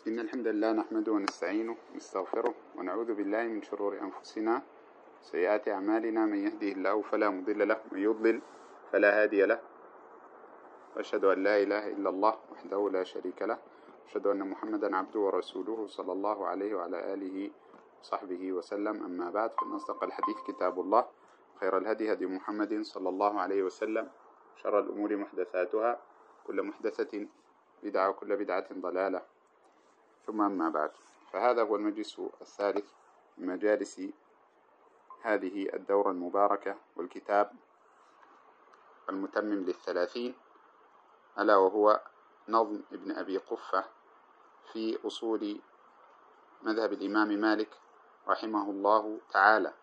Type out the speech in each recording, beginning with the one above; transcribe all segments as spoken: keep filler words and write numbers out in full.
إن الحمد لله نحمده ونستعينه ونستغفره ونعوذ بالله من شرور أنفسنا وسيئات أعمالنا. من يهده الله فلا مضل له ومن يضلل فلا هادي له، وأشهد أن لا إله إلا الله وحده لا شريك له، وأشهد أن محمدا عبده ورسوله صلى الله عليه وعلى آله وصحبه وسلم. أما بعد، فإن أصدق الحديث كتاب الله، خير الهدي هدي محمد صلى الله عليه وسلم، شر الأمور محدثاتها، كل محدثة بدعة وكل بدعة ضلالة، ثم أما بعد. فهذا هو المجلس الثالث من مجالس هذه الدورة المباركة، والكتاب المتمم للثلاثين، ألا وهو نظم ابن أبي قفة في أصول مذهب الإمام مالك رحمه الله تعالى.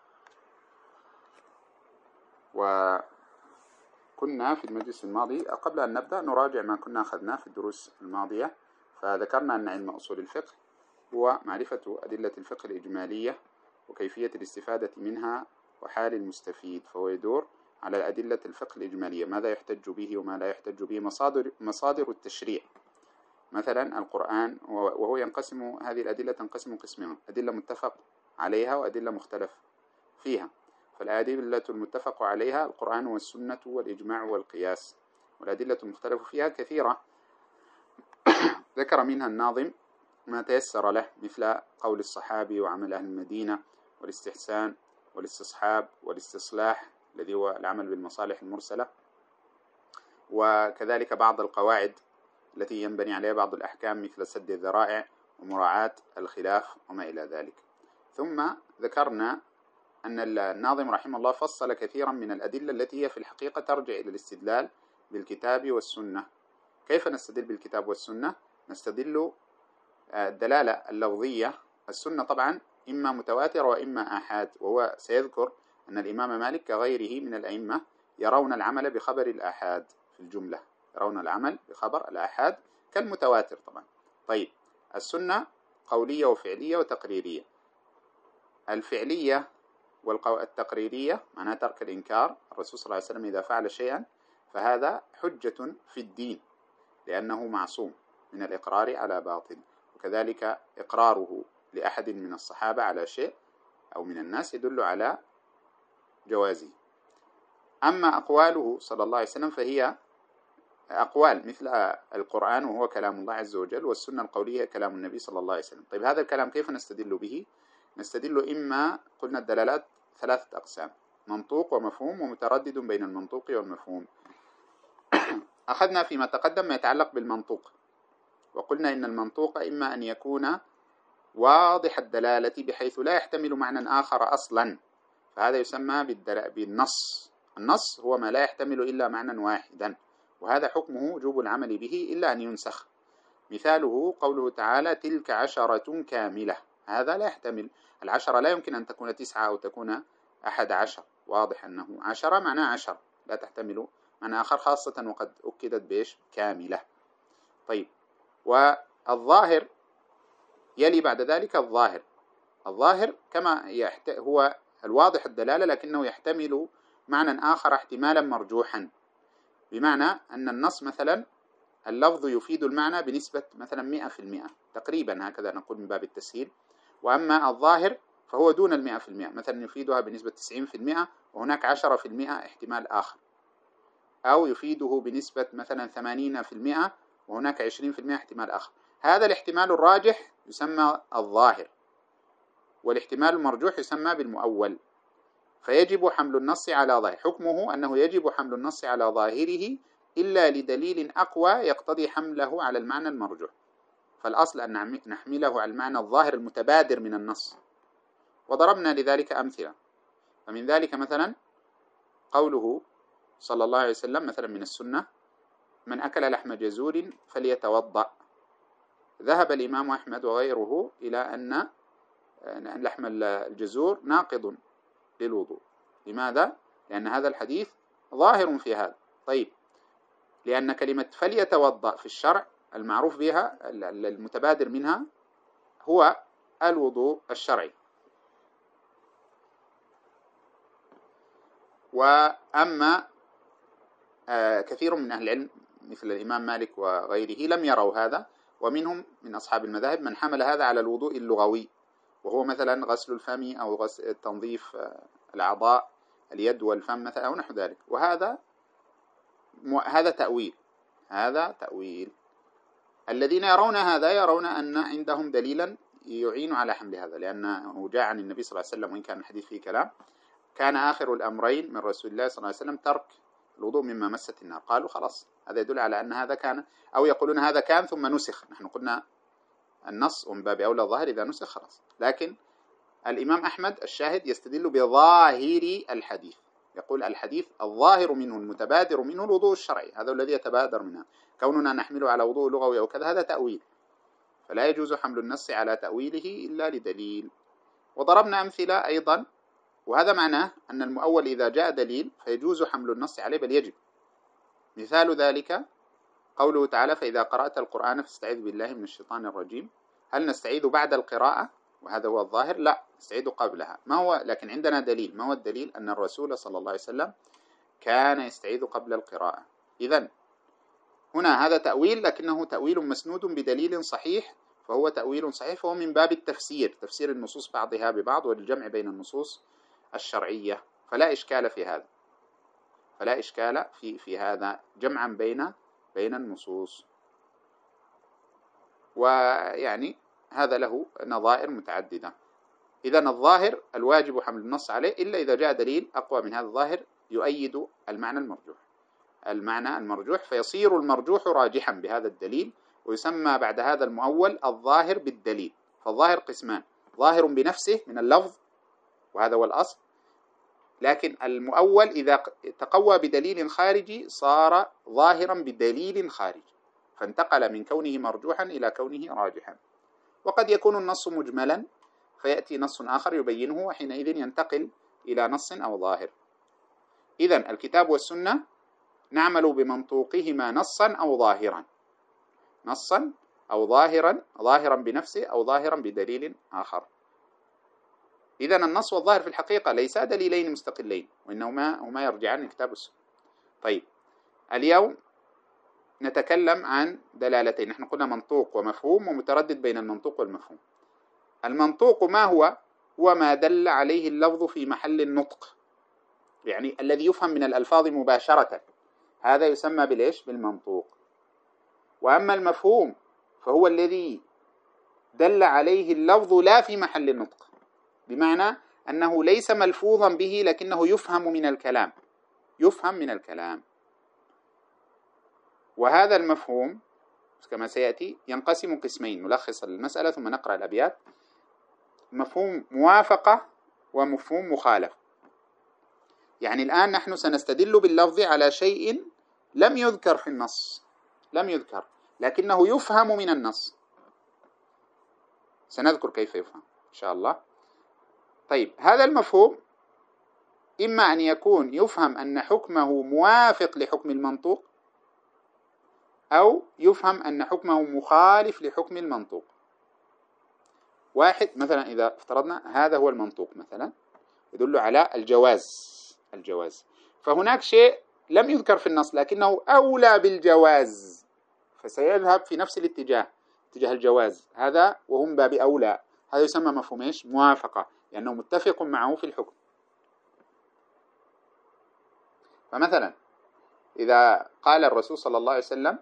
وكنا في المجلس الماضي، قبل أن نبدأ نراجع ما كنا أخذناه في الدروس الماضية. فذكرنا أن علم أصول الفقه هو معرفة أدلة الفقه الإجمالية وكيفية الاستفادة منها وحال المستفيد، فهو يدور على أدلة الفقه الإجمالية، ماذا يحتج به وما لا يحتج به، مصادر, مصادر التشريع. مثلا القرآن، وهو ينقسم، هذه الأدلة تنقسم قسمين: أدلة متفق عليها وأدلة مختلف فيها. فالأدلة المتفق عليها القرآن والسنة والإجماع والقياس، والأدلة المختلف فيها كثيرة. ذكر منها الناظم ما تيسر له، مثل قول الصحابي وعمل أهل المدينة والاستحسان والاستصحاب والاستصلاح الذي هو العمل بالمصالح المرسلة، وكذلك بعض القواعد التي ينبني عليها بعض الأحكام مثل سد الذرائع ومراعاة الخلاف وما إلى ذلك. ثم ذكرنا أن الناظم رحمه الله فصل كثيرا من الأدلة التي هي في الحقيقة ترجع إلى الاستدلال بالكتاب والسنة. كيف نستدل بالكتاب والسنة؟ نستدل الدلالة اللفظية. السنة طبعا إما متواتر وإما آحاد، وهو سيذكر أن الإمام مالك كغيره من الأئمة يرون العمل بخبر الآحاد في الجملة، يرون العمل بخبر الآحاد كالمتواتر طبعا. طيب، السنة قولية وفعلية وتقريرية. الفعلية والتقريرية معناها ترك الإنكار، الرسول صلى الله عليه وسلم إذا فعل شيئا فهذا حجة في الدين لأنه معصوم من الإقرار على باطل، وكذلك إقراره لأحد من الصحابة على شيء أو من الناس يدل على جوازه. أما أقواله صلى الله عليه وسلم فهي أقوال مثل القرآن وهو كلام الله عز وجل، والسنة القولية كلام النبي صلى الله عليه وسلم. طيب، هذا الكلام كيف نستدل به؟ نستدل إما، قلنا الدلالات ثلاثة أقسام: منطوق ومفهوم ومتردد بين المنطوق والمفهوم. أخذنا فيما تقدم ما يتعلق بالمنطوق، وقلنا إن المنطوق إما أن يكون واضح الدلالة بحيث لا يحتمل معنى آخر أصلا، فهذا يسمى بالنص. النص هو ما لا يحتمل إلا معنى واحدا، وهذا حكمه وجوب العمل به إلا أن ينسخ. مثاله قوله تعالى: تلك عشرة كاملة. هذا لا يحتمل، العشرة لا يمكن أن تكون تسعة أو تكون أحد عشر، واضح أنه عشرة معناه عشر، لا تحتمل معنى آخر، خاصة وقد أكدت بإيش؟ كاملة. طيب، والظاهر يلي بعد ذلك الظاهر. الظاهر كما يحت... هو الواضح الدلالة لكنه يحتمل معنى آخر احتمالا مرجوحا، بمعنى أن النص مثلا اللفظ يفيد المعنى بنسبة مثلا مئة في المئة تقريبا، هكذا نقول من باب التسهيل. وأما الظاهر فهو دون المئة في المئة، مثلا يفيدها بنسبة تسعين في المئة وهناك عشرة في المئة احتمال آخر، أو يفيده بنسبة مثلا ثمانين في المئة وهناك عشرين في المئة احتمال آخر. هذا الاحتمال الراجح يسمى الظاهر، والاحتمال المرجوح يسمى بالمؤول. فيجب حمل النص على ظاهر، حكمه أنه يجب حمل النص على ظاهره إلا لدليل أقوى يقتضي حمله على المعنى المرجوح. فالأصل أن نحمله على المعنى الظاهر المتبادر من النص، وضربنا لذلك أمثلة. فمن ذلك مثلا قوله صلى الله عليه وسلم مثلا من السنة: من أكل لحم جزور فليتوضأ. ذهب الإمام أحمد وغيره إلى أن لحم الجزور ناقض للوضوء. لماذا؟ لأن هذا الحديث ظاهر في هذا. طيب، لأن كلمة فليتوضأ في الشرع المعروف بها المتبادر منها هو الوضوء الشرعي. وأما كثير من أهل العلم مثل الإمام مالك وغيره لم يروا هذا، ومنهم من أصحاب المذاهب من حمل هذا على الوضوء اللغوي، وهو مثلا غسل الفم أو غسل تنظيف الأعضاء اليد والفم مثلا أو نحو ذلك، وهذا هذا تأويل، هذا تأويل. الذين يرون هذا يرون أن عندهم دليلا يعين على حمل هذا، لأنه جاء عن النبي صلى الله عليه وسلم، وإن كان الحديث فيه كلام، كان آخر الأمرين من رسول الله صلى الله عليه وسلم ترك الوضوء مما مست النار. قالوا خلاص هذا يدل على أن هذا كان، أو يقولون هذا كان ثم نسخ. نحن قلنا النص ومن باب أولى الظاهر إذا نسخ خلاص، لكن الإمام أحمد الشاهد يستدل بظاهر الحديث، يقول الحديث الظاهر منه المتبادر منه الوضوء الشرعي، هذا الذي يتبادر منه. كوننا نحمله على وضوء لغوي أو كذا هذا تأويل، فلا يجوز حمل النص على تأويله إلا لدليل. وضربنا أمثلة أيضا، وهذا معناه أن المؤول إذا جاء دليل فيجوز حمل النص عليه بل يجب. مثال ذلك قوله تعالى فإذا قرأت القرآن فاستعذ بالله من الشيطان الرجيم. هل نستعيذ بعد القراءة وهذا هو الظاهر؟ لا، نستعيذ قبلها. ما هو؟ لكن عندنا دليل. ما هو الدليل؟ أن الرسول صلى الله عليه وسلم كان يستعيذ قبل القراءة. إذن هنا هذا تأويل، لكنه تأويل مسنود بدليل صحيح، فهو تأويل صحيح، فهو من باب التفسير، تفسير النصوص بعضها ببعض والجمع بين النصوص الشرعية، فلا إشكال في هذا، فلا إشكال في في هذا جمعا بين بين النصوص. ويعني هذا له نظائر متعددة. إذن الظاهر الواجب حمل النص عليه إلا إذا جاء دليل أقوى من هذا الظاهر يؤيد المعنى المرجوح، المعنى المرجوح، فيصير المرجوح راجحا بهذا الدليل، ويسمى بعد هذا المؤول الظاهر بالدليل. فالظاهر قسمان: ظاهر بنفسه من اللفظ وهذا هو الأصل، لكن المؤول إذا تقوى بدليل خارجي صار ظاهرا بدليل خارجي، فانتقل من كونه مرجوحا إلى كونه راجحا. وقد يكون النص مجملا فيأتي نص آخر يبينه، وحينئذ ينتقل إلى نص أو ظاهر. إذن الكتاب والسنة نعمل بمنطوقهما نصا أو ظاهرا، نصا أو ظاهرا، ظاهرا بنفسه أو ظاهرا بدليل آخر. إذن النص والظاهر في الحقيقة ليسا دليلين مستقلين، وإنهما هما يرجعان للكتاب والسنة. طيب اليوم نتكلم عن دلالتين. نحن قلنا منطوق ومفهوم ومتردد بين المنطوق والمفهوم. المنطوق ما هو؟ هو ما دل عليه اللفظ في محل النطق، يعني الذي يفهم من الألفاظ مباشرة، هذا يسمى بالإيش؟ بالمنطوق. وأما المفهوم فهو الذي دل عليه اللفظ لا في محل النطق، بمعنى أنه ليس ملفوظا به لكنه يفهم من الكلام، يفهم من الكلام. وهذا المفهوم كما سيأتي ينقسم قسمين، نلخص المسألة ثم نقرأ الأبيات: مفهوم موافقة ومفهوم مخالفة. يعني الآن نحن سنستدل باللفظ على شيء لم يذكر في النص، لم يذكر لكنه يفهم من النص، سنذكر كيف يفهم إن شاء الله. طيب هذا المفهوم إما أن يكون يفهم أن حكمه موافق لحكم المنطوق، أو يفهم أن حكمه مخالف لحكم المنطوق. واحد مثلا إذا افترضنا هذا هو المنطوق مثلا يدل على الجواز، الجواز، فهناك شيء لم يذكر في النص لكنه أولى بالجواز، فسيذهب في نفس الاتجاه، اتجاه الجواز هذا، وهم باب أولى. هذا يسمى مفهوم إيش؟ موافقة، لأنه متفق معه في الحكم. فمثلا إذا قال الرسول صلى الله عليه وسلم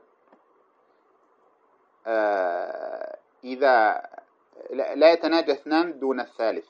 آه إذا لا يتناجى اثنان دون الثالث،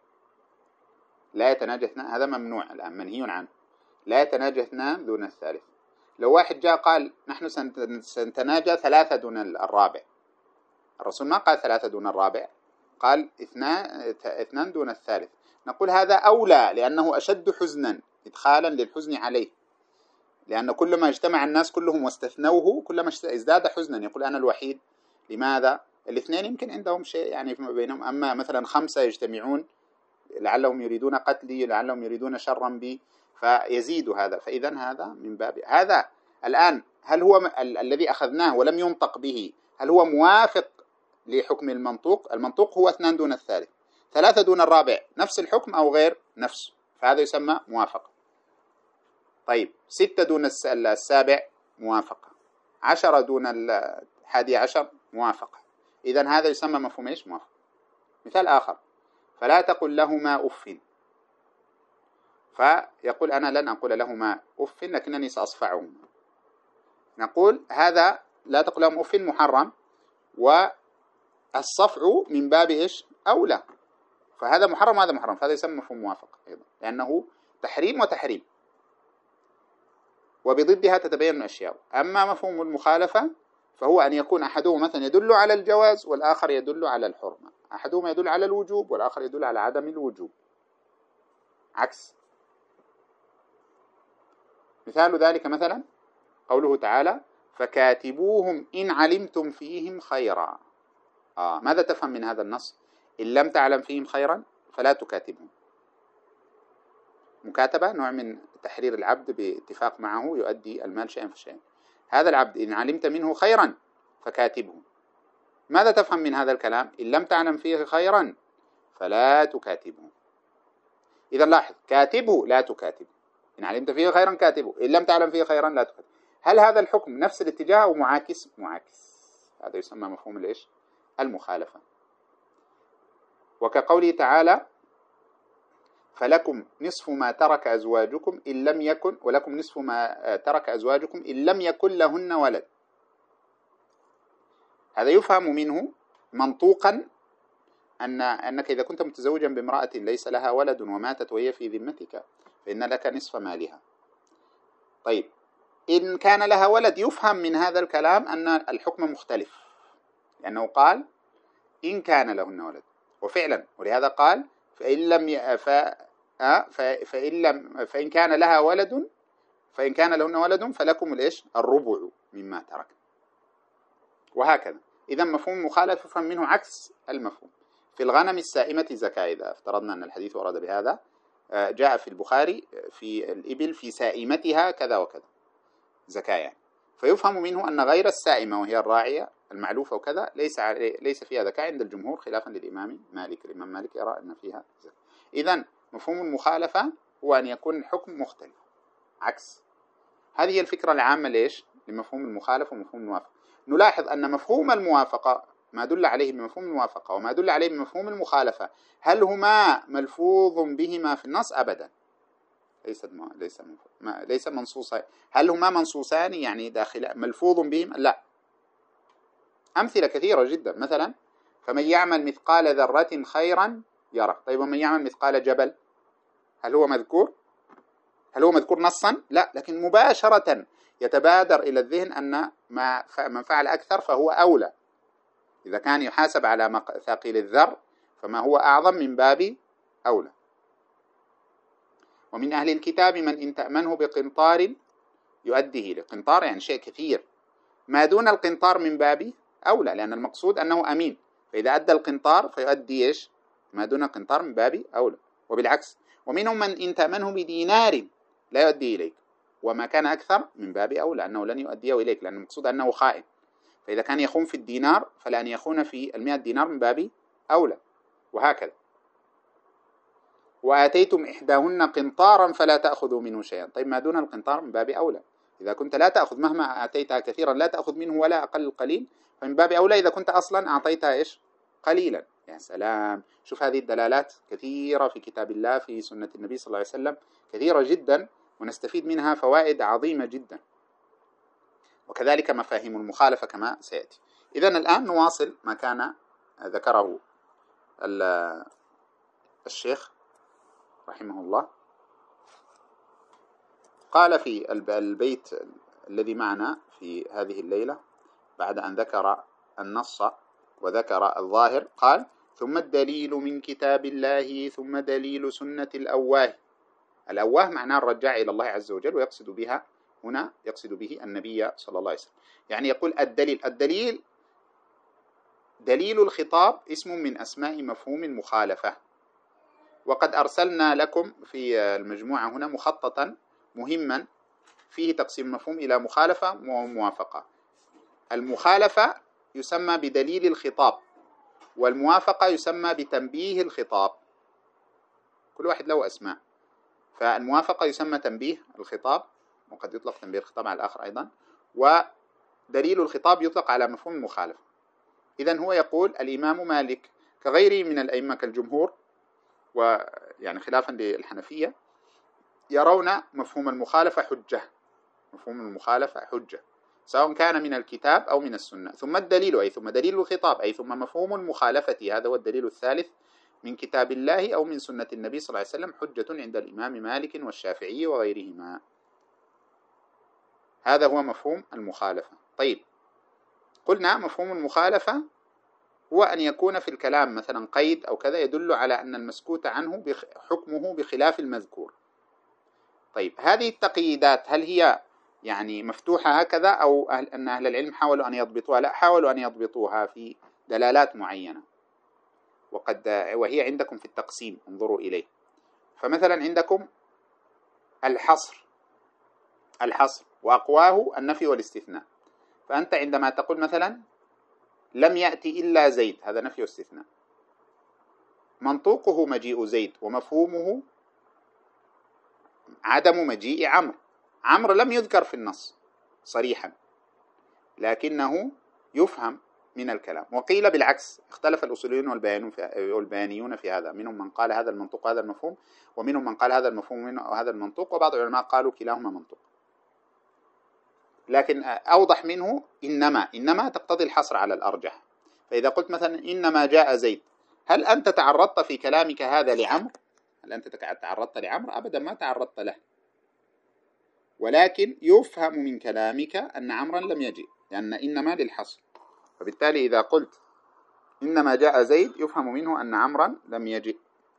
لا يتناجى اثنان، هذا ممنوع الآن، منهي عنه، لا يتناجى اثنان دون الثالث. لو واحد جاء قال نحن سنتناجى ثلاثة دون الرابع، الرسول ما قال ثلاثة دون الرابع، قال اثنان اثنان دون الثالث، نقول هذا أولى لأنه أشد حزنا، إدخالا للحزن عليه، لأن كلما اجتمع الناس كلهم واستثنوه كلما ازداد حزنا، يقول أنا الوحيد. لماذا؟ الاثنين يمكن عندهم شيء يعني بينهم، أما مثلا خمسة يجتمعون لعلهم يريدون قتلي، لعلهم يريدون شرا بي، فيزيد هذا. فإذا هذا من باب هذا. الآن هل هو ال الذي أخذناه ولم ينطق به هل هو موافق لحكم المنطوق؟ المنطوق هو اثنان دون الثالث، ثلاثة دون الرابع، نفس الحكم أو غير نفسه، فهذا يسمى موافقة. طيب ستة دون السابع موافقة، عشرة دون الحادي عشر موافقة. إذن هذا يسمى مفهوم إيش؟ موافقة. مثال آخر: فلا تقل لهما أف. فيقول أنا لن أقول لهما أف لكنني سأصفعهما. نقول هذا لا تقل لهم أف محرم، والصفع من باب إيش؟ أولى. فهذا محرم وهذا محرم، فهذا يسمى مفهوم موافقة أيضا، لأنه تحريم وتحريم، وبضدها تتبين الأشياء. أما مفهوم المخالفة فهو أن يكون أحدهما مثلا يدل على الجواز والآخر يدل على الحرمة، أحدهما يدل على الوجوب والآخر يدل على عدم الوجوب، عكس. مثال ذلك مثلا قوله تعالى: فكاتبوهم إن علمتم فيهم خيرا. آه ماذا تفهم من هذا النص؟ إن لم تعلم فيهم خيرا فلا تكاتبهم. مكاتبة نوع من تحرير العبد باتفاق معه يؤدي المال شيئا فشيئا. هذا العبد إن علمت منه خيرا فكاتبه. ماذا تفهم من هذا الكلام؟ إن لم تعلم فيه خيرا فلا تكاتبه. إذا لاحظ: كاتبه لا تكاتبه، إن علمت فيه خيرا كاتبه، إن لم تعلم فيه خيرا لا تكاتبه. هل هذا الحكم نفس الاتجاه أو معاكس؟ معاكس. هذا يسمى مفهوم الإيش؟ المخالفة. وكقوله تعالى: فلكم نصف ما ترك أزواجكم إن لم يكن ولكم نصف ما ترك أزواجكم إن لم يكن لهن ولد. هذا يفهم منه منطوقا أن أنك إذا كنت متزوجا بامرأة ليس لها ولد وماتت وهي في ذمتك فإن لك نصف مالها. طيب، إن كان لها ولد يفهم من هذا الكلام أن الحكم مختلف، لأنه قال إن كان لهن ولد، وفعلا ولهذا قال فإن لم ي... ف... فإن لم فإن كان لها ولد فإن كان لهن ولد فلكم الإيش؟ الربع مما ترك، وهكذا. إذا مفهوم المخالفة يفهم منه عكس المفهوم. في الغنم السائمة زكاة، إذا افترضنا أن الحديث ورد بهذا، جاء في البخاري في الإبل في سائمتها كذا وكذا زكاة يعني، فيفهم منه أن غير السائمة وهي الراعية المعلوفة وكذا ليس ليس فيها زكاة عند الجمهور، خلافا للإمام مالك. الإمام مالك يرى أن فيها زكاة. إذن مفهوم المخالفة هو أن يكون الحكم مختلف، عكس. هذه الفكرة العامة ليش؟ لمفهوم المخالفة ومفهوم الموافقة. نلاحظ أن مفهوم الموافقة ما دل عليه بمفهوم الموافقة وما دل عليه بمفهوم المخالفة، هل هما ملفوظ بهما في النص؟ أبدا، ليس ليس ليس منصوصا. هل هما منصوصان يعني داخل ملفوظ بهما؟ لا. أمثلة كثيرة جدا، مثلا فمن يعمل مثقال ذرة خيرا يره. طيب ومن يعمل مثقال جبل، هل هو مذكور؟ هل هو مذكور نصا؟ لا، لكن مباشرة يتبادر إلى الذهن أن ما من فعل أكثر فهو أولى. إذا كان يحاسب على ثقيل الذر فما هو أعظم من باب أولى. ومن أهل الكتاب من إن تأمنه بقنطار يؤديه. لقنطار يعني شيء كثير، ما دون القنطار من باب أولى، لأن المقصود أنه أمين، فإذا أدى القنطار فيؤدي إيش؟ ما دون القنطار من باب أولى. وبالعكس، ومنهم من إن تأمنه بدينار لا يؤدي إليك، وما كان أكثر من باب أولى أنه لن يؤديه إليك، لأن المقصود أنه خائن، فإذا كان يخون في الدينار فلأن يخون في المئة دينار من باب أولى، وهكذا. وآتيتم إحداهن قنطارا فلا تأخذوا منه شيئا. طيب ما دون القنطار من باب أولى، إذا كنت لا تأخذ مهما آتيتها كثيرا لا تأخذ منه ولا أقل القليل، فمن باب أولى إذا كنت أصلا أعطيتها إيش؟ قليلا. يا سلام، شوف هذه الدلالات كثيرة في كتاب الله، في سنة النبي صلى الله عليه وسلم، كثيرة جدا، ونستفيد منها فوائد عظيمة جدا. وكذلك مفاهيم المخالفة كما سيأتي. إذن الآن نواصل ما كان ذكره الشيخ رحمه الله. قال في البيت الذي معنا في هذه الليلة بعد أن ذكر النص وذكر الظاهر، قال: ثم الدليل من كتاب الله ثم دليل سنة الأواه. الأواه معناه الرجاع إلى الله عز وجل، ويقصد بها هنا يقصد به النبي صلى الله عليه وسلم. يعني يقول الدليل الدليل دليل الخطاب اسم من أسماء مفهوم المخالفة. وقد أرسلنا لكم في المجموعة هنا مخططا مهما فيه تقسيم المفهوم إلى مخالفة وموافقة. المخالفة يسمى بدليل الخطاب، والموافقة يسمى بتنبيه الخطاب، كل واحد له أسماء. فالموافقة يسمى تنبيه الخطاب، وقد يطلق تنبيه الخطاب على الآخر أيضا، ودليل الخطاب يطلق على مفهوم المخالفة. إذن هو يقول الإمام مالك كغيره من الأئمة كالجمهور، ويعني خلافا للحنفية، يرون مفهوم المخالفة حجة، مفهوم المخالفة حجة سواء كان من الكتاب أو من السنة. ثم الدليل، أي ثم دليل الخطاب، أي ثم مفهوم المخالفة، هذا هو الدليل الثالث، من كتاب الله أو من سنة النبي صلى الله عليه وسلم، حجة عند الإمام مالك والشافعي وغيرهما. هذا هو مفهوم المخالفة. طيب، قلنا مفهوم المخالفة هو أن يكون في الكلام مثلا قيد أو كذا يدل على أن المسكوت عنه حكمه بخلاف المذكور. طيب، هذه التقييدات هل هي يعني مفتوحة هكذا، أو أهل أن أهل العلم حاولوا أن يضبطوها؟ لا، حاولوا أن يضبطوها في دلالات معينة، وقد وهي عندكم في التقسيم، انظروا إليه. فمثلا عندكم الحصر، الحصر وأقواه النفي والاستثناء. فأنت عندما تقول مثلا لم يأتي إلا زيد، هذا نفي واستثناء، منطوقه مجيء زيد، ومفهومه عدم مجيء عمرو. عمرو لم يذكر في النص صريحا، لكنه يفهم من الكلام. وقيل بالعكس، اختلف الأصوليون والبيانيون في هذا، منهم من قال هذا المنطوق هذا المفهوم، ومنهم من قال هذا المفهوم وهذا المنطوق، وبعض العلماء قالوا كلاهما منطوق. لكن أوضح منه إنما، إنما تقتضي الحصر على الأرجح. فإذا قلت مثلا إنما جاء زيد، هل أنت تعرضت في كلامك هذا لعمرو؟ هل أنت تعرضت لعمرو؟ أبدا ما تعرضت له، ولكن يفهم من كلامك أن عمرا لم يجئ، لأن إنما للحصر. فبالتالي إذا قلت إنما جاء زيد يفهم منه أن عمرا لم يجئ.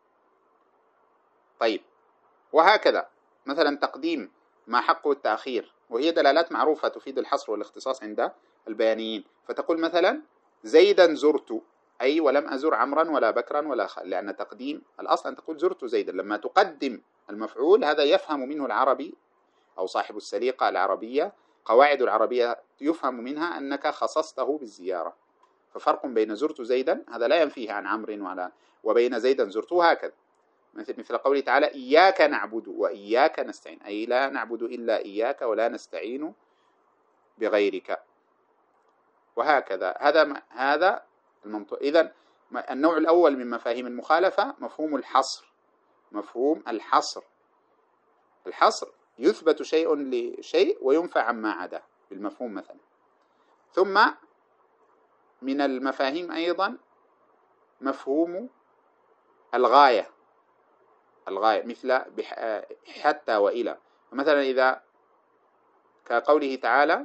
طيب، وهكذا مثلا تقديم ما حقه التأخير، وهي دلالات معروفة تفيد الحصر والاختصاص عند البيانيين. فتقول مثلا زيدا زرت، أي ولم أزر عمرا ولا بكرا ولا خال، لأن تقديم الأصل أن تقول زرت زيدا. لما تقدم المفعول هذا يفهم منه العربي أو صاحب السليقة العربية، قواعد العربية يفهم منها أنك خصصته بالزيارة. ففرق بين زرت زيدا، هذا لا ينفيه عن عمرو، ولا وبين زيدا زرته، هكذا. مثل قوله تعالى إياك نعبد وإياك نستعين، أي لا نعبد إلا إياك ولا نستعين بغيرك، وهكذا. هذا هذا المنطق. إذن النوع الأول من مفاهيم المخالفة مفهوم الحصر. مفهوم الحصر، الحصر يثبت شيء لشيء وينفى عما عدا بالمفهوم مثلا. ثم من المفاهيم أيضا مفهوم الغاية، الغاية مثل حتى وإلى. مثلا إذا كقوله تعالى،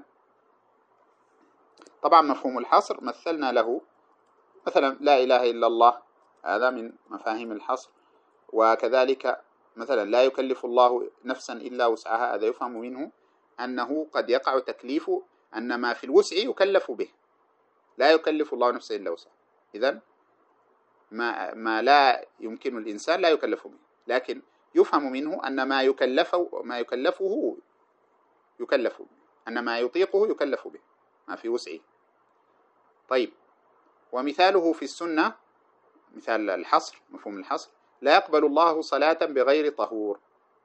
طبعا مفهوم الحصر مثلنا له مثلا لا إله إلا الله، هذا من مفاهيم الحصر. وكذلك مثلا لا يكلف الله نفسا إلا وسعها، هذا يفهم منه أنه قد يقع تكليف، أن ما في الوسع يكلف به، لا يكلف الله نفسا إلا وسعها. إذن ما, ما لا يمكن الإنسان لا يكلف به، لكن يفهم منه أن ما يكلفه ما يكلفه يكلف به، أن ما يطيقه يكلف به، ما في وسعه. طيب، ومثاله في السنة، مثال الحصر، مفهوم الحصر، لا يقبل الله صلاة بغير طهور،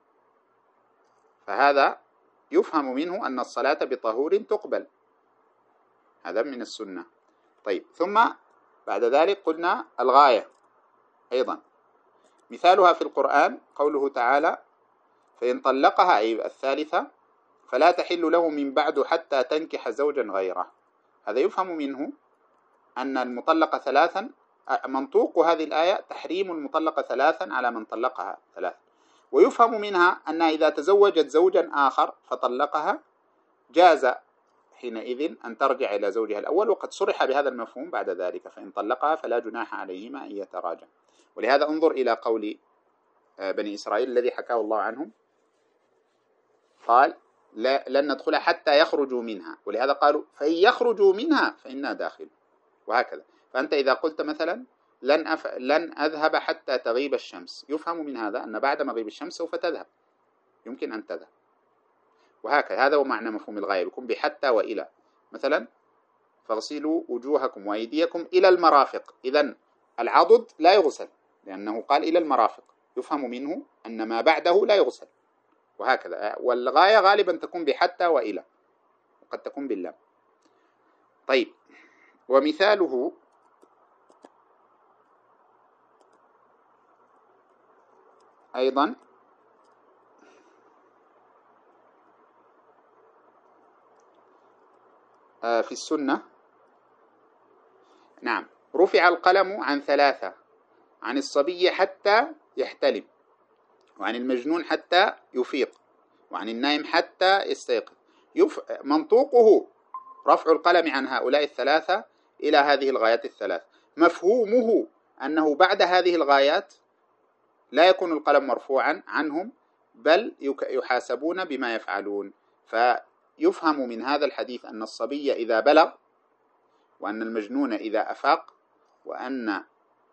فهذا يفهم منه أن الصلاة بطهور تقبل، هذا من السنة. طيب، ثم بعد ذلك قلنا الغاية أيضا، مثالها في القرآن قوله تعالى فإن طلقها، أي الثالثة، فلا تحل له من بعد حتى تنكح زوجا غيره. هذا يفهم منه أن المطلقة ثلاثا، منطوق هذه الآية تحريم المطلقة ثلاثا على من طلقها ثلاثا. ويفهم منها أنها إذا تزوجت زوجا آخر فطلقها جاز حينئذ أن ترجع إلى زوجها الأول، وقد صرح بهذا المفهوم بعد ذلك، فإن طلقها فلا جناح عليهما أن يتراجع. ولهذا انظر إلى قول بني إسرائيل الذي حكاه الله عنهم، قال لا لن ندخلها حتى يخرجوا منها، ولهذا قالوا فإن يخرجوا منها فإنا داخل، وهكذا. فأنت إذا قلت مثلا لن, أف... لن أذهب حتى تغيب الشمس، يفهم من هذا أن بعد مغيب الشمس سوف تذهب، يمكن أن تذهب، وهكذا. هذا هو معنى مفهوم الغاية، يكون بحتى وإلى. مثلا فاغسلوا وجوهكم وأيديكم إلى المرافق، إذن العضد لا يغسل لأنه قال إلى المرافق، يفهم منه أن ما بعده لا يغسل، وهكذا. والغاية غالبا تكون بحتى وإلى، وقد تكون باللام. طيب، ومثاله أيضا في السنة. نعم، رفع القلم عن ثلاثة: عن الصبي حتى يحتلم، وعن المجنون حتى يفيق، وعن النائم حتى يستيقظ. يف... منطوقه رفع القلم عن هؤلاء الثلاثة إلى هذه الغايات الثلاث. مفهومه أنه بعد هذه الغايات لا يكون القلم مرفوعا عنهم، بل يحاسبون بما يفعلون. فيفهم من هذا الحديث أن الصبي إذا بلغ، وأن المجنون إذا أفاق، وأن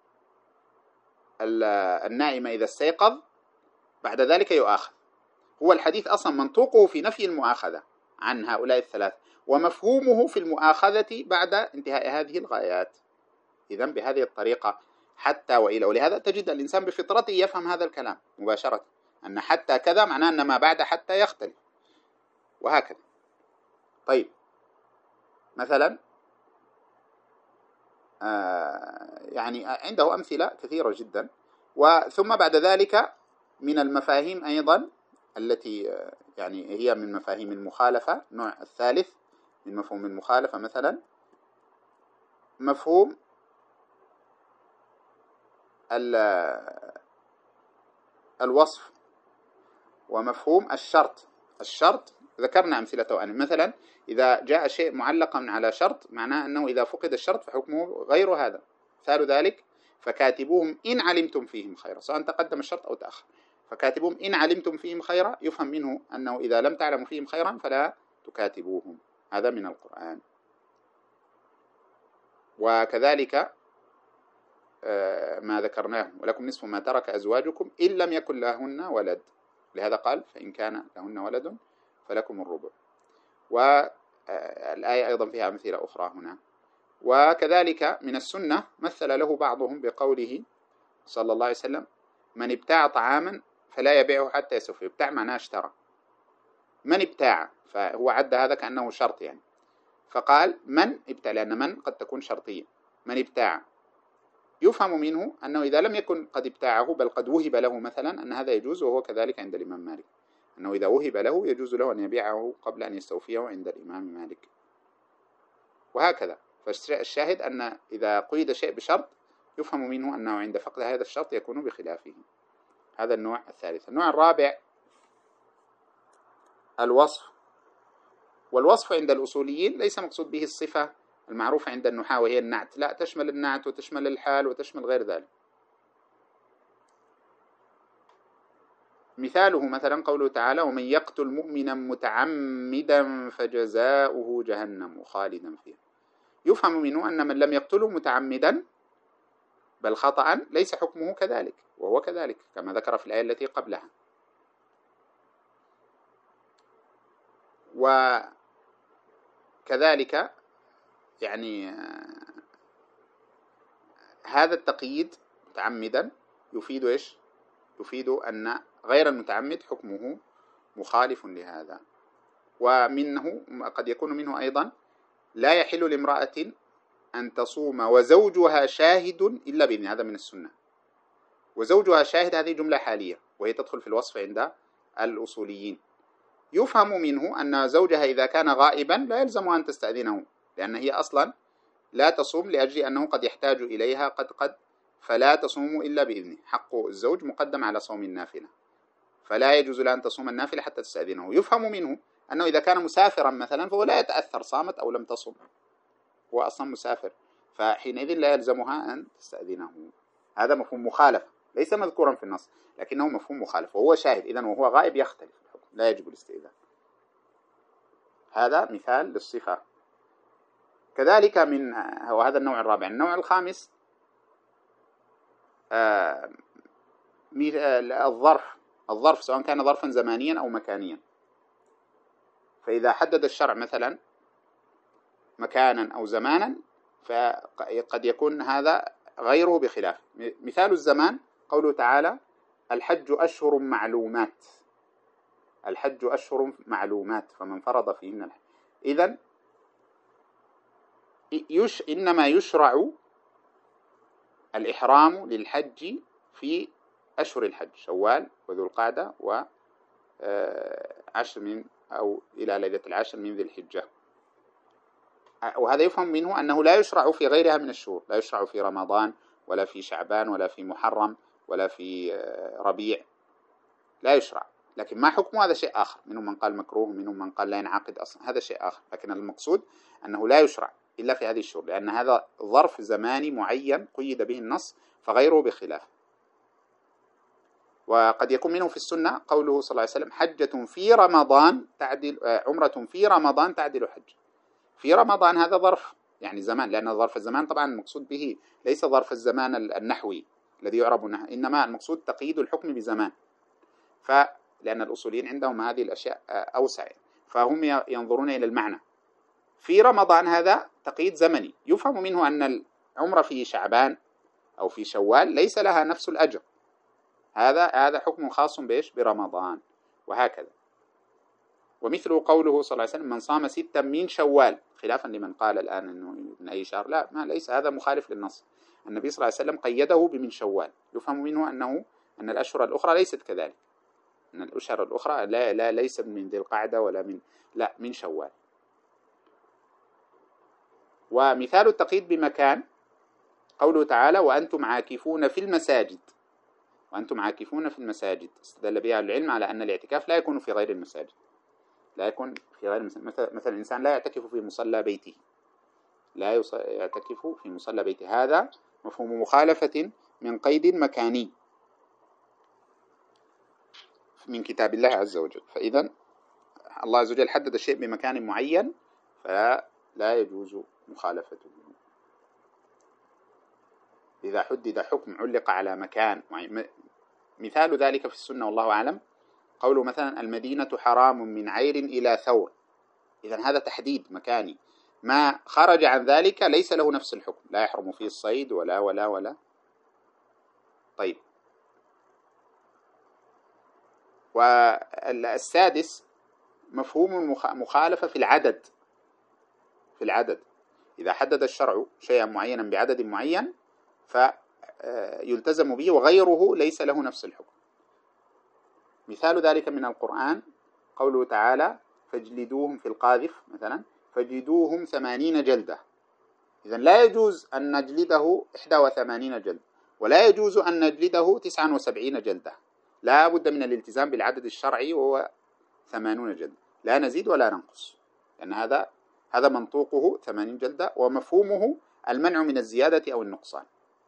النائم إذا استيقظ، بعد ذلك يؤاخذ. هو الحديث أصلا منطوقه في نفي المؤاخذة عن هؤلاء الثلاث، ومفهومه في المؤاخذة بعد انتهاء هذه الغايات. إذن بهذه الطريقة حتى وإلى، ولهذا تجد الإنسان بفطرته يفهم هذا الكلام مباشرة، أن حتى كذا معناه أن ما بعد حتى يختلف، وهكذا. طيب، مثلا آه يعني عنده أمثلة كثيرة جدا. وثم بعد ذلك من المفاهيم أيضا التي يعني هي من مفاهيم المخالفة، النوع الثالث من مفهوم المخالفة، مثلا مفهوم الوصف ومفهوم الشرط. الشرط ذكرنا أمثلته أن مثلا إذا جاء شيء معلقا على شرط، معناه أنه إذا فقد الشرط فحكمه غير هذا. مثال ذلك: فكاتبوهم إن علمتم فيهم خيرا، سواء تقدم الشرط أو تأخر. فكاتبوهم إن علمتم فيهم خيرا يفهم منه أنه إذا لم تعلموا فيهم خيرا فلا تكاتبوهم. هذا من القرآن. وكذلك ما ذكرناه: ولكم نصف ما ترك أزواجكم إن لم يكن لهن ولد. لهذا قال: فإن كان لهن ولد فلكم الربع. والآية أيضا فيها أمثلة أخرى هنا. وكذلك من السنة مثل له بعضهم بقوله صلى الله عليه وسلم: من ابتاع طعاما فلا يبيعه حتى يسوف. ابتاع معناه اشترى. من ابتاع، فهو عد هذا كأنه شرط يعني، فقال من ابتاع، لأن من قد تكون شرطية. من ابتاع يفهم منه أنه إذا لم يكن قد ابتاعه بل قد وهب له مثلا أن هذا يجوز، وهو كذلك عند الإمام مالك، أنه إذا وهب له يجوز له أن يبيعه قبل أن يستوفيه عند الإمام مالك، وهكذا. فالشاهد أن إذا قيد شيء بشرط يفهم منه أنه عند فقد هذا الشرط يكون بخلافه. هذا النوع الثالث. النوع الرابع الوصف. والوصف عند الأصوليين ليس مقصود به الصفة المعروفة عند النحاة وهي النعت، لا، تشمل النعت وتشمل الحال وتشمل غير ذلك. مثاله مثلا قوله تعالى: ومن يقتل مؤمنا متعمدا فجزاؤه جهنم خالدا فيها. يفهم منه أن من لم يقتله متعمدا بل خطأ ليس حكمه كذلك، وهو كذلك كما ذكر في الآية التي قبلها. وكذلك يعني هذا التقييد متعمدا يفيد إيش؟ يفيد أن غير المتعمد حكمه مخالف لهذا. ومنه قد يكون منه أيضا: لا يحل لامرأة أن تصوم وزوجها شاهد إلا بإذن. هذا من السنة. وزوجها شاهد هذه جملة حالية وهي تدخل في الوصف عند الأصوليين. يفهم منه أن زوجها إذا كان غائبا لا يلزم أن تستأذنه، لأن هي أصلا لا تصوم لأجل أنه قد يحتاج إليها قد قد فلا تصوم إلا بإذنه. حق الزوج مقدم على صوم النافلة، فلا يجوز لها أن تصوم النافلة حتى تستأذنه. يفهم منه أنه إذا كان مسافرا مثلا فهو لا يتأثر صامت أو لم تصم، هو أصلا مسافر، فحينئذ لا يلزمها أن تستأذنه. هذا مفهوم مخالف ليس مذكورا في النص، لكنه مفهوم مخالف، وهو شاهد. إذن وهو غائب يختلف الحكم، لا يجب الاستئذان. هذا مثال للصفة. كذلك من وهذا النوع الرابع. النوع الخامس آه الظرف. الظرف سواء كان ظرفا زمانيا أو مكانيا. فإذا حدد الشرع مثلا مكانا أو زمانا فقد يكون هذا غيره بخلاف. مثال الزمان قوله تعالى: الحج أشهر معلومات. الحج أشهر معلومات فمن فرض فيهن الحج. إذن يش إنما يشرع الإحرام للحج في أشهر الحج شوال وذو القعدة وعشر من أو إلى ليلة العاشر من ذي الحجة. وهذا يفهم منه أنه لا يشرع في غيرها من الشهور، لا يشرع في رمضان ولا في شعبان ولا في محرم ولا في ربيع، لا يشرع. لكن ما حكمه هذا شيء آخر، منهم من قال مكروه ومنهم من قال لا ينعقد أصلا، هذا شيء آخر. لكن المقصود أنه لا يشرع إلا في هذه الشهور، لأن هذا ظرف زماني معين قيد به النص، فغيره بخلاف. وقد يكون منه في السنة قوله صلى الله عليه وسلم حجة في رمضان تعدل عمرة في رمضان تعدل حج. في رمضان هذا ظرف يعني زمان، لأن ظرف الزمان طبعا المقصود به ليس ظرف الزمان النحوي الذي يعرب النحو، إنما المقصود تقييد الحكم بزمان. فلأن الأصوليين عندهم هذه الأشياء أوسع، فهم ينظرون إلى المعنى. في رمضان هذا تقييد زمني، يفهم منه أن العمرة في شعبان أو في شوال ليس لها نفس الأجر، هذا هذا حكم خاص بإيش؟ برمضان. وهكذا. ومثل قوله صلى الله عليه وسلم من صام ستا من شوال، خلافا لمن قال الآن أنه من أي شهر، لا، ما ليس هذا مخالف للنص. النبي صلى الله عليه وسلم قيده بمن شوال، يفهم منه أنه أن الأشهر الأخرى ليست كذلك، أن الأشهر الأخرى لا لا ليس من ذي القعدة ولا من لا من شوال. ومثال التقييد بمكان قوله تعالى وأنتم عاكفون في المساجد، وأنتم عاكفون في المساجد، استدل بها العلم على أن الاعتكاف لا يكون في غير المساجد، لا يكون في غير المساجد. مثلا الإنسان لا يعتكف في مصلى بيته، لا يعتكف في مصلى بيته، هذا مفهوم مخالفة من قيد مكاني من كتاب الله عز وجل. فإذا الله عز وجل حدد الشيء بمكان معين، فلا يجوز مخالفته. إذا حدد حكم علق على مكان معين. مثال ذلك في السنة والله أعلم قوله مثلا المدينة حرام من عير إلى ثور، إذا هذا تحديد مكاني، ما خرج عن ذلك ليس له نفس الحكم، لا يحرم فيه الصيد ولا ولا ولا. طيب، والسادس مفهوم المخالفة في العدد. في العدد إذا حدد الشرع شيئا معينا بعدد معين فيلتزم به وغيره ليس له نفس الحكم. مثال ذلك من القرآن قوله تعالى فاجلدوهم في القاذف مثلا، فاجلدوهم ثمانين جلدة. إذا لا يجوز أن نجلده إحدى وثمانين جلدة، ولا يجوز أن نجلده تسعة وسبعين جلدة، لا بد من الالتزام بالعدد الشرعي وهو ثمانون جلدة، لا نزيد ولا ننقص، لأن هذا هذا منطوقه ثمانين جلدة ومفهومه المنع من الزيادة أو النقصان.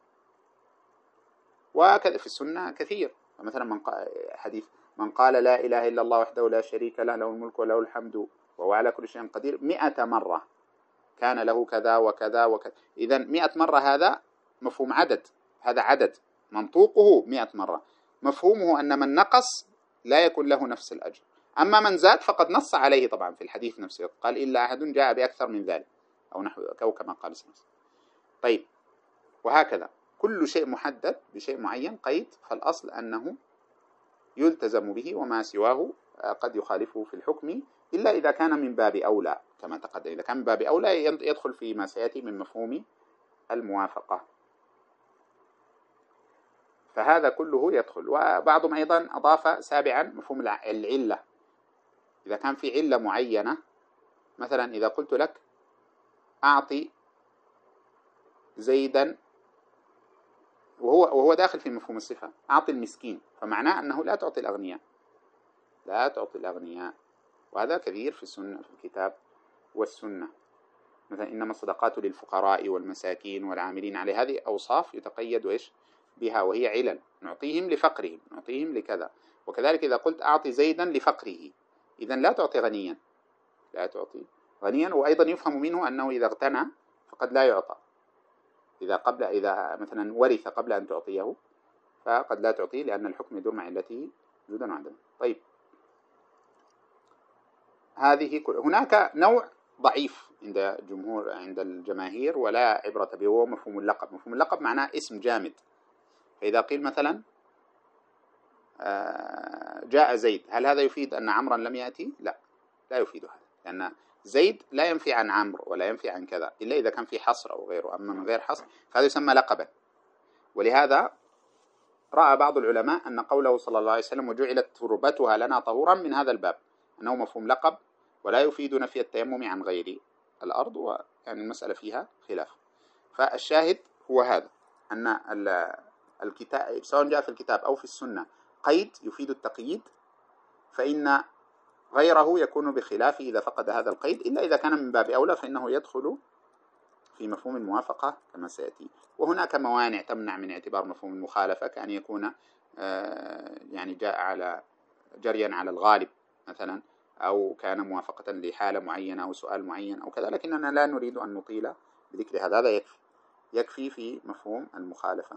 وكذا في السنة كثير، مثلا من حديث من قال لا إله إلا الله وحده لا شريك له له الملك وله الحمد وهو على كل شيء قدير مئة مرة كان له كذا وكذا وكذا. إذا مئة مرة هذا مفهوم عدد، هذا عدد منطوقه مئة مرة، مفهومه أن من نقص لا يكون له نفس الأجر. أما من زاد فقد نص عليه طبعا في الحديث نفسه، قال إلا أحد جاء بأكثر من ذلك أو نحو أو كما قال صلى الله عليه وسلم. طيب، وهكذا كل شيء محدد بشيء معين قيد، فالأصل أنه يلتزم به، وما سواه قد يخالفه في الحكم إلا إذا كان من باب أولى كما تقدم. إذا كان من باب أولى يدخل في ما سيأتي من مفهوم الموافقة، فهذا كله يدخل. وبعضهم أيضا أضاف سابعا مفهوم العلة. إذا كان في علة معينة، مثلا إذا قلت لك أعطي زيدا، وهو وهو داخل في مفهوم الصفة، أعطي المسكين، فمعناه أنه لا تعطي الأغنياء، لا تعطي الأغنياء. وهذا كثير في السنة، في الكتاب والسنة. مثلا إنما الصدقات للفقراء والمساكين والعاملين عليه، هذه أوصاف يتقيد إيش بها، وهي علل، نعطيهم لفقرهم، نعطيهم لكذا. وكذلك إذا قلت أعطي زيدا لفقره، إذن لا تعطي غنيا، لا تعطي غنيا. وأيضا يفهم منه أنه إذا اغتنى فقد لا يعطى، إذا قبل إذا مثلا ورث قبل أن تعطيه فقد لا تعطيه، لأن الحكم يدور مع علته وجودا وعدما. طيب، هذه هناك نوع ضعيف عند جمهور عند الجماهير ولا عبرة به، هو مفهوم اللقب. مفهوم اللقب معناه اسم جامد، فإذا قيل مثلا جاء زيد، هل هذا يفيد أن عمرا لم يأتي؟ لا، لا يفيد هذا، لأن زيد لا ينفي عن عمرو ولا ينفي عن كذا إلا إذا كان في حصر أو غيره، أما من غير حصر فهذا يسمى لقبا. ولهذا رأى بعض العلماء أن قوله صلى الله عليه وسلم وجعلت تربتها لنا طهورا من هذا الباب، أنه مفهوم لقب ولا يفيد نفي التيمم عن غير الأرض، ويعني المسألة فيها خلاف. فالشاهد هو هذا، أن الكتاب سواء جاء في الكتاب أو في السنة قيد يفيد التقييد، فإن غيره يكون بخلافه إذا فقد هذا القيد، إلا إذا كان من باب أولى فإنه يدخل في مفهوم الموافقة كما سيأتي. وهناك موانع تمنع من اعتبار مفهوم المخالفة، كأن يكون يعني جاء على جريا على الغالب مثلا، أو كان موافقة لحالة معينة أو سؤال معين أو كذا، لكننا لا نريد أن نطيل بذكر هذا. هذا يكفي يكفي في مفهوم المخالفة.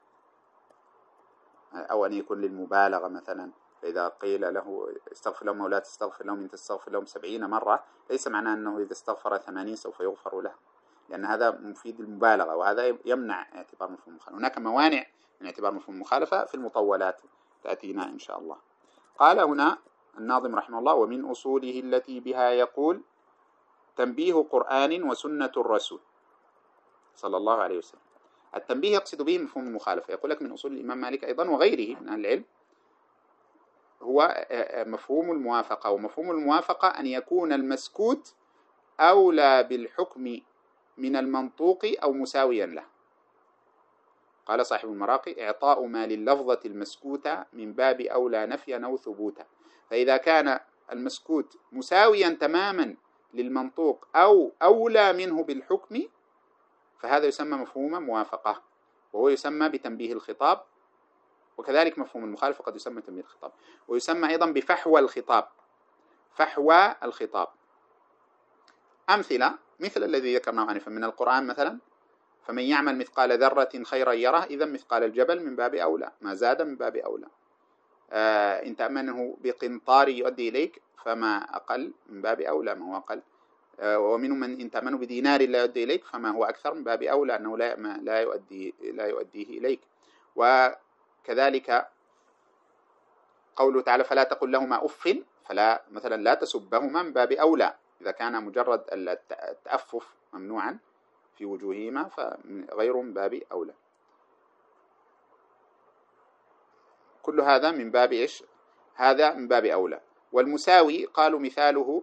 أو أن يكون للمبالغة مثلا، فإذا قيل له استغفر لهم أو لا تستغفر لهم إن تستغفر لهم سبعين مرة، ليس معناه أنه إذا استغفر ثمانين سوف يغفر له، لأن هذا مفيد المبالغة، وهذا يمنع اعتبار مفهوم المخالفة. هناك موانع من اعتبار مفهوم المخالفة في المطولات تأتينا إن شاء الله. قال هنا الناظم رحمه الله: ومن أصوله التي بها يقول تنبيه قرآن وسنة الرسول صلى الله عليه وسلم. التنبيه يقصد به مفهوم المخالفة. يقول لك من أصول الإمام مالك أيضا وغيره من أهل العلم هو مفهوم الموافقة، ومفهوم الموافقة أن يكون المسكوت أولى بالحكم من المنطوق أو مساويا له. قال صاحب المراقي: إعطاء ما لللفظة المسكوتة من باب أولى نفيا أو ثبوتا. فإذا كان المسكوت مساويا تماما للمنطوق أو أولى منه بالحكم فهذا يسمى مفهوم موافقة، وهو يسمى بتنبيه الخطاب. وكذلك مفهوم المخالفة قد يسمى تنبيه الخطاب، ويسمى أيضا بفحوى الخطاب. فحوى الخطاب أمثلة مثل الذي ذكرناه آنفا من القرآن مثلا: فمن يعمل مثقال ذرة خيرا يره، إذا مثقال الجبل من باب أولى، ما زاد من باب أولى. آه إن تأمنه بقنطار يؤدي إليك فما أقل من باب أولى ما هو أقل. آه ومنهم من إن تأمنه بدينار لا يؤدي إليك فما هو أكثر من باب أولى أنه لا لا يؤدي لا يؤديه إليك. وكذلك قوله تعالى: فلا تقل لهما أف، فلا مثلا لا تسبهما من باب أولى، إذا كان مجرد التأفف ممنوعا في وجوههما فغير من باب أولى. كل هذا من باب إيش؟ هذا من باب أولى. والمساوي قالوا مثاله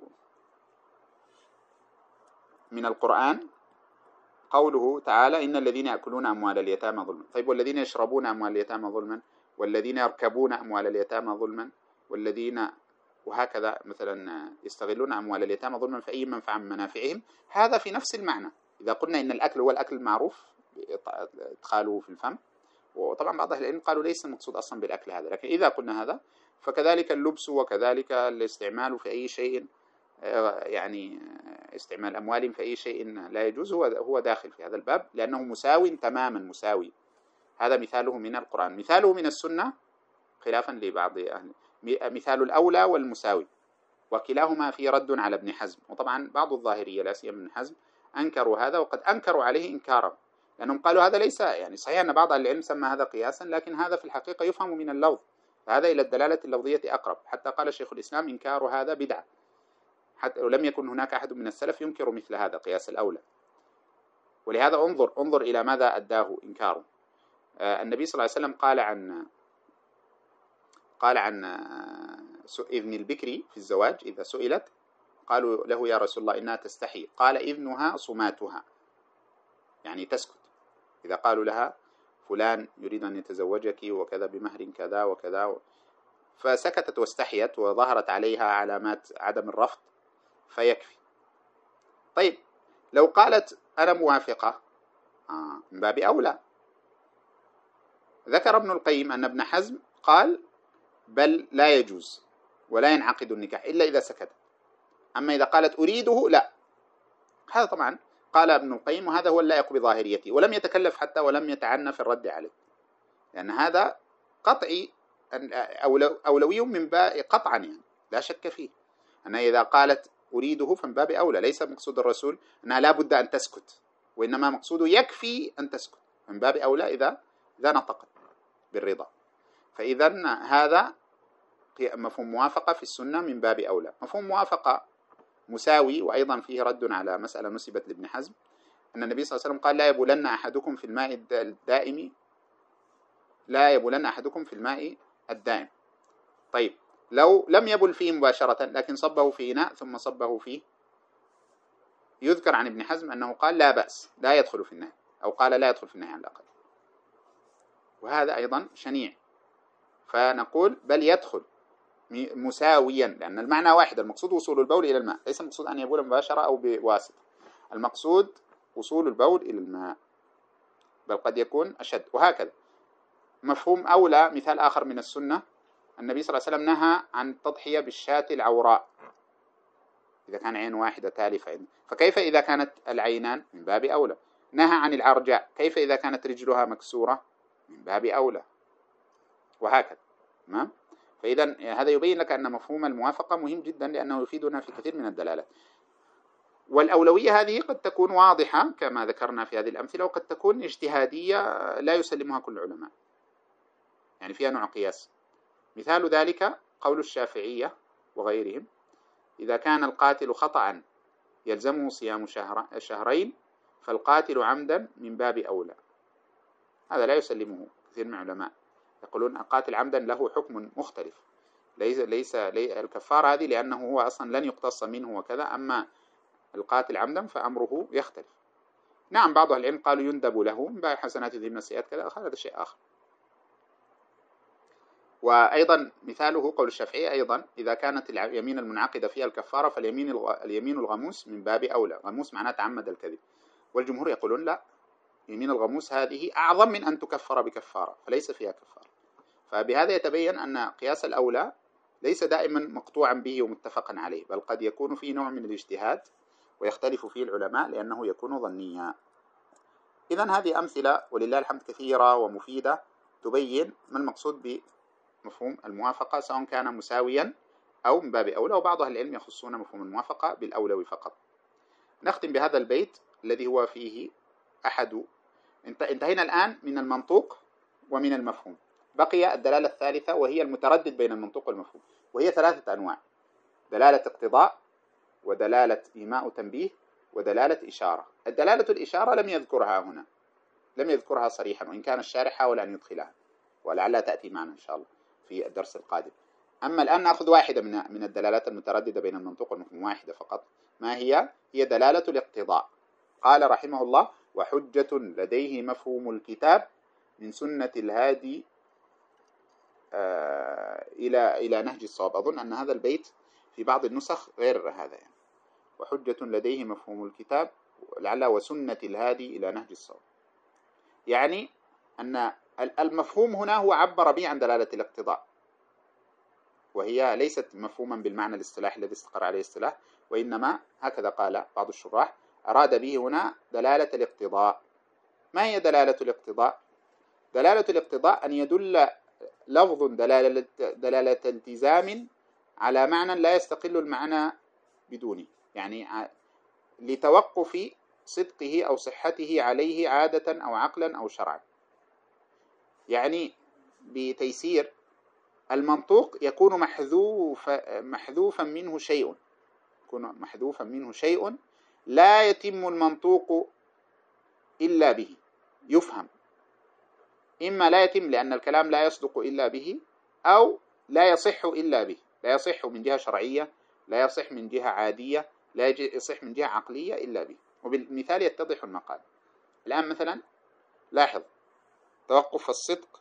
من القرآن قوله تعالى: إن الذين يأكلون أموال اليتامى ظلما. طيب والذين يشربون أموال اليتامى ظلما، والذين يركبون أموال اليتامى ظلما، والذين وهكذا مثلا يستغلون أموال اليتامى ظلما فأي منفعة من منافعهم، هذا في نفس المعنى. إذا قلنا إن الأكل هو الأكل المعروف إدخاله في الفم، وطبعا بعض أهل العلم قالوا ليس المقصود أصلا بالأكل هذا، لكن إذا قلنا هذا فكذلك اللبس وكذلك الاستعمال في أي شيء، يعني استعمال أموال في أي شيء لا يجوز، هو هو داخل في هذا الباب لأنه مساوي تماما مساوي. هذا مثاله من القرآن. مثاله من السنة خلافا لبعض أهل، مثال الأولى والمساوي، وكلاهما في رد على ابن حزم. وطبعا بعض الظاهرية لا سيما ابن حزم أنكروا هذا، وقد أنكروا عليه إنكارا، لأنهم قالوا هذا ليس، يعني صحيح أن بعض العلم سمى هذا قياسا، لكن هذا في الحقيقة يفهم من اللفظ، فهذا إلى الدلالة اللفظية أقرب. حتى قال شيخ الإسلام: إنكار هذا بدعة، حتى ولم يكن هناك أحد من السلف ينكر مثل هذا قياس الأولى. ولهذا انظر انظر إلى ماذا أداه إنكاره. آه النبي صلى الله عليه وسلم قال عن قال عن إذن البكر في الزواج إذا سئلت قالوا له: يا رسول الله إنها تستحي، قال: إذنها صماتها، يعني تسكت. إذا قالوا لها فلان يريد أن يتزوجك وكذا بمهر كذا وكذا، فسكتت واستحيت وظهرت عليها علامات عدم الرفض فيكفي. طيب لو قالت أنا موافقة، آه من باب أولى. ذكر ابن القيم أن ابن حزم قال: بل لا يجوز ولا ينعقد النكاح إلا إذا سكتت. أما إذا قالت أريده لا. هذا طبعا قال ابن القيم، وهذا هو اللائق بظاهريته، ولم يتكلف حتى ولم يتعنى في الرد عليه، لأن هذا قطعي أولوي من باب قطعا، يعني لا شك فيه أنها إذا قالت أريده فمن باب أولى. ليس مقصود الرسول أنها لا بد أن تسكت، وإنما مقصوده يكفي أن تسكت، من باب أولى إذا إذا نطقت بالرضا. فإذا هذا مفهوم موافقة في السنة من باب أولى. مفهوم موافقة مساوي، وأيضا فيه رد على مسألة نسبت لابن حزم، أن النبي صلى الله عليه وسلم قال لا يبولن أحدكم في الماء الدائم، لا يبولن أحدكم في الماء الدائم. طيب لو لم يبل فيه مباشرة لكن صبه في إناء ثم صبه فيه، يذكر عن ابن حزم أنه قال لا بأس، لا يدخل في النهي، أو قال لا يدخل في النهي على الأقل، وهذا أيضا شنيع. فنقول بل يدخل مساويا، لأن المعنى واحد، المقصود وصول البول إلى الماء، ليس المقصود أن يبول مباشرة أو بواسطة، المقصود وصول البول إلى الماء، بل قد يكون أشد. وهكذا مفهوم أولى، مثال آخر من السنة، النبي صلى الله عليه وسلم نهى عن التضحية بالشاة العوراء إذا كان عين واحدة تالفة، فكيف إذا كانت العينان؟ من باب أولى. نهى عن العرجاء، كيف إذا كانت رجلها مكسورة؟ من باب أولى، وهكذا. تمام؟ فإذا هذا يبين لك أن مفهوم الموافقة مهم جدا، لأنه يفيدنا في كثير من الدلالات. والأولوية هذه قد تكون واضحة كما ذكرنا في هذه الأمثلة، وقد تكون اجتهادية لا يسلمها كل العلماء، يعني فيها نوع قياس. مثال ذلك قول الشافعية وغيرهم: إذا كان القاتل خطأ يلزمه صيام شهر شهرين فالقاتل عمدا من باب أولى. هذا لا يسلمه كثير من العلماء، يقولون القاتل عمدا له حكم مختلف، ليس ليس الكفارة هذه لأنه هو أصلا لن يقتص منه وكذا، أما القاتل عمدا فأمره يختلف. نعم بعض العلم قالوا يندب له من باب حسنات ذي من السيئات كذا، هذا شيء آخر. وأيضا مثاله قول الشافعي أيضا: إذا كانت اليمين المنعقدة فيها الكفارة فاليمين اليمين الغموس من باب أولى. غموس معناه تعمد الكذب، والجمهور يقولون لا، يمين الغموس هذه أعظم من أن تكفر بكفارة، فليس فيها كفارة. فبهذا يتبين أن قياس الأولى ليس دائما مقطوعا به ومتفقا عليه، بل قد يكون فيه نوع من الاجتهاد ويختلف فيه العلماء لأنه يكون ظنيا. إذن هذه أمثلة ولله الحمد كثيرة ومفيدة تبين ما المقصود بمفهوم الموافقة، سواء كان مساويا أو من باب أولى، وبعض أهل العلم يخصون مفهوم الموافقة بالأولوي فقط. نختم بهذا البيت الذي هو فيه أحد، انتهينا الآن من المنطوق ومن المفهوم، بقي الدلالة الثالثة وهي المتردد بين المنطوق والمفهوم، وهي ثلاثة أنواع: دلالة اقتضاء، ودلالة إيماء تنبيه، ودلالة إشارة. الدلالة الإشارة لم يذكرها هنا، لم يذكرها صريحا، وإن كان الشارح حاول أن يدخلها، ولعلها تأتي معنا إن شاء الله في الدرس القادم. أما الآن نأخذ واحدة من من الدلالات المترددة بين المنطوق والمفهوم، واحدة فقط. ما هي؟ هي دلالة الاقتضاء. قال رحمه الله: وحجة لديه مفهوم الكتاب من سنة الهادي آه إلى إلى نهج الصواب. أظن أن هذا البيت في بعض النسخ غير هذا، يعني وحجة لديه مفهوم الكتاب لعل وسنة الهادي إلى نهج الصواب، يعني أن المفهوم هنا هو عبر به عن دلالة الاقتضاء، وهي ليست مفهوما بالمعنى الاصطلاحي الذي استقر عليه الاصطلاح، وإنما هكذا قال بعض الشراح أراد به هنا دلالة الاقتضاء. ما هي دلالة الاقتضاء؟ دلالة الاقتضاء أن يدل لفظ دلالة, دلالة التزام على معنى لا يستقل المعنى بدونه، يعني لتوقف صدقه أو صحته عليه عادة أو عقلا أو شرعا. يعني بتيسير المنطوق يكون محذوف محذوفا منه شيء، يكون محذوفا منه شيء لا يتم المنطوق إلا به، يفهم، إما لا يتم لأن الكلام لا يصدق إلا به، أو لا يصح إلا به، لا يصح من جهة شرعية، لا يصح من جهة عادية، لا يصح من جهة عقلية إلا به. وبالمثال يتضح المقال. الآن مثلا لاحظ توقف الصدق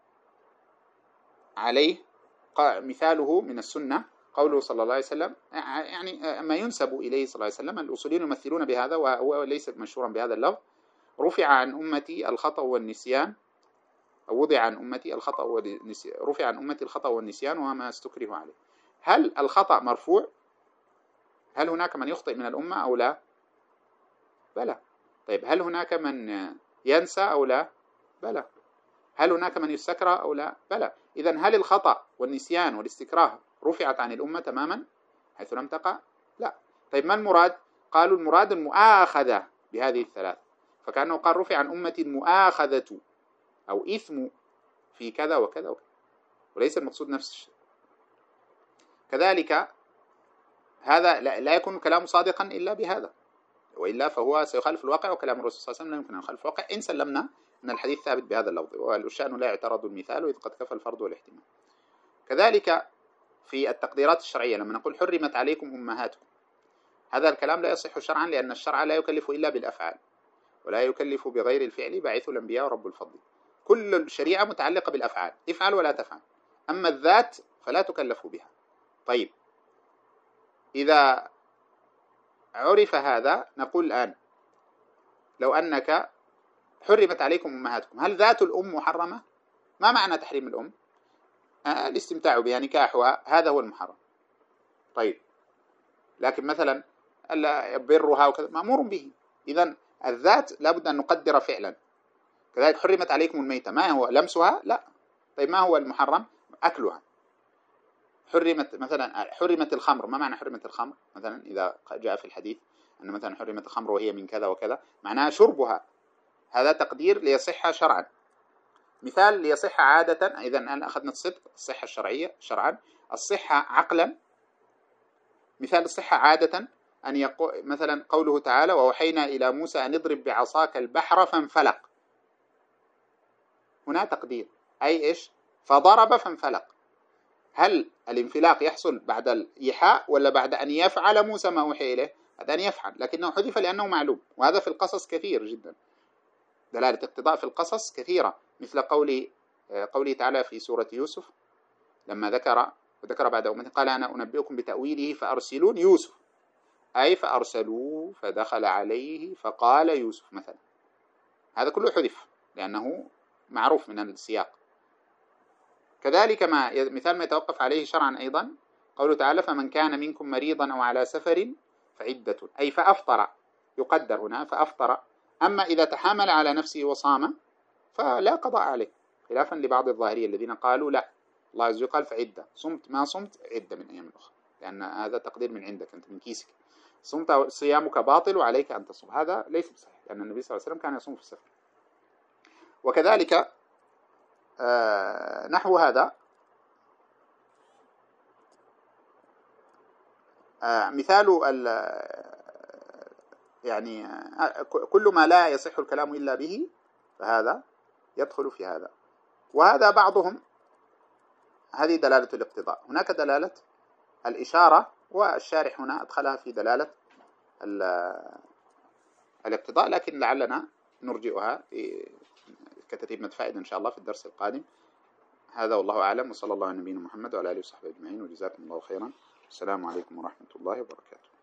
عليه، مثاله من السنة قوله صلى الله عليه وسلم، يعني ما ينسب إليه صلى الله عليه وسلم، الأصوليين يمثلون بهذا وهو ليس مشهورا بهذا اللفظ: رفع عن أمتي الخطأ والنسيان، أو وضع عن أمتي الخطأ والنسيان، رفع عن أمتي الخطأ والنسيان وما استكره عليه. هل الخطأ مرفوع؟ هل هناك من يخطئ من الأمة أو لا؟ بلى. طيب هل هناك من ينسى أو لا؟ بلى. هل هناك من يستكره أو لا؟ بلى. إذن هل الخطأ والنسيان والاستكراه رفعت عن الأمة تماما حيث لم تقع؟ لا. طيب ما المراد؟ قالوا المراد المؤاخذة بهذه الثلاث، فكأنه قال رفع عن أمتي المؤاخذة أو إثم في كذا وكذا وكذا، وليس المقصود نفس الشيء. كذلك هذا لا يكون كلامه صادقا إلا بهذا، وإلا فهو سيخالف الواقع، وكلام الرسول صلى الله عليه وسلم لا يمكن أن يخالف الواقع إن سلمنا أن الحديث ثابت بهذا اللفظ. والشأن لا يعترض المثال إذ قد كفى الفرض والاحتمال. كذلك في التقديرات الشرعية لما نقول حرمت عليكم أمهاتكم، هذا الكلام لا يصح شرعا، لأن الشرع لا يكلف إلا بالأفعال، ولا يكلف بغير الفعل باعث الأنبياء ورب الفضل. كل الشريعة متعلقة بالأفعال، افعل ولا تفعل، أما الذات فلا تكلف بها. طيب إذا عرف هذا نقول الآن لو أنك حرمت عليكم أمهاتكم، هل ذات الأم محرمة؟ ما معنى تحريم الأم؟ آه الاستمتاع بها، نكاحها، هذا هو المحرم. طيب لكن مثلا برها وكذا مأمور به، إذن الذات لابد أن نقدر فعلا. كذلك حرمت عليكم الميتة، ما هو لمسها؟ لا. طيب ما هو المحرم؟ أكلها. حرمت مثلا حرمت الخمر، ما معنى حرمت الخمر؟ مثلا إذا جاء في الحديث أن مثلا حرمت الخمر وهي من كذا وكذا، معناها شربها، هذا تقدير ليصح شرعا. مثال ليصح عادة، إذا أنا أخذنا الصدق الصحة الشرعية شرعا، الصحة عقلا. مثال الصحة عادة أن يقول مثلا قوله تعالى ووحينا إلى موسى أن اضرب بعصاك البحر فانفلق، هنا تقدير، أي إيش؟ فضرب فانفلق. هل الانفلاق يحصل بعد الإيحاء ولا بعد أن يفعل موسى ما أوحي إليه؟ بعد أن يفعل، لكنه حذف لأنه معلوم، وهذا في القصص كثير جدا، دلالة اقتضاء في القصص كثيرة، مثل قولي قوله تعالى في سورة يوسف لما ذكر وذكر بعد أمته قال أنا أنبئكم بتأويله فأرسلون يوسف، أي فأرسلوه فدخل عليه فقال يوسف مثلا، هذا كله حذف لأنه معروف من السياق. كذلك ما مثال ما يتوقف عليه شرعا أيضا قوله تعالى فمن كان منكم مريضا أو على سفر فعدة، أي فأفطر، يقدر هنا فأفطر. أما إذا تحامل على نفسه وصام فلا قضاء عليه، خلافا لبعض الظاهرية الذين قالوا لا، الله عز وجل قال فعدة، صمت ما صمت عدة من أيام أخرى، لأن هذا تقدير من عندك أنت من كيسك، صمت صيامك باطل وعليك أن تصوم، هذا ليس بصحيح، لأن النبي صلى الله عليه وسلم كان يصوم في السفر. وكذلك آه نحو هذا آه مثال يعني آه كل ما لا يصح الكلام إلا به فهذا يدخل في هذا. وهذا بعضهم، هذه دلالة الاقتضاء. هناك دلالة الإشارة، والشارح هنا أدخلها في دلالة الاقتضاء، لكن لعلنا نرجئها كتتمة فائدة إن شاء الله في الدرس القادم. هذا والله أعلم، وصلى الله على نبينا محمد وعلى آله وصحبه أجمعين، وجزاكم الله خيرا. السلام عليكم ورحمة الله وبركاته.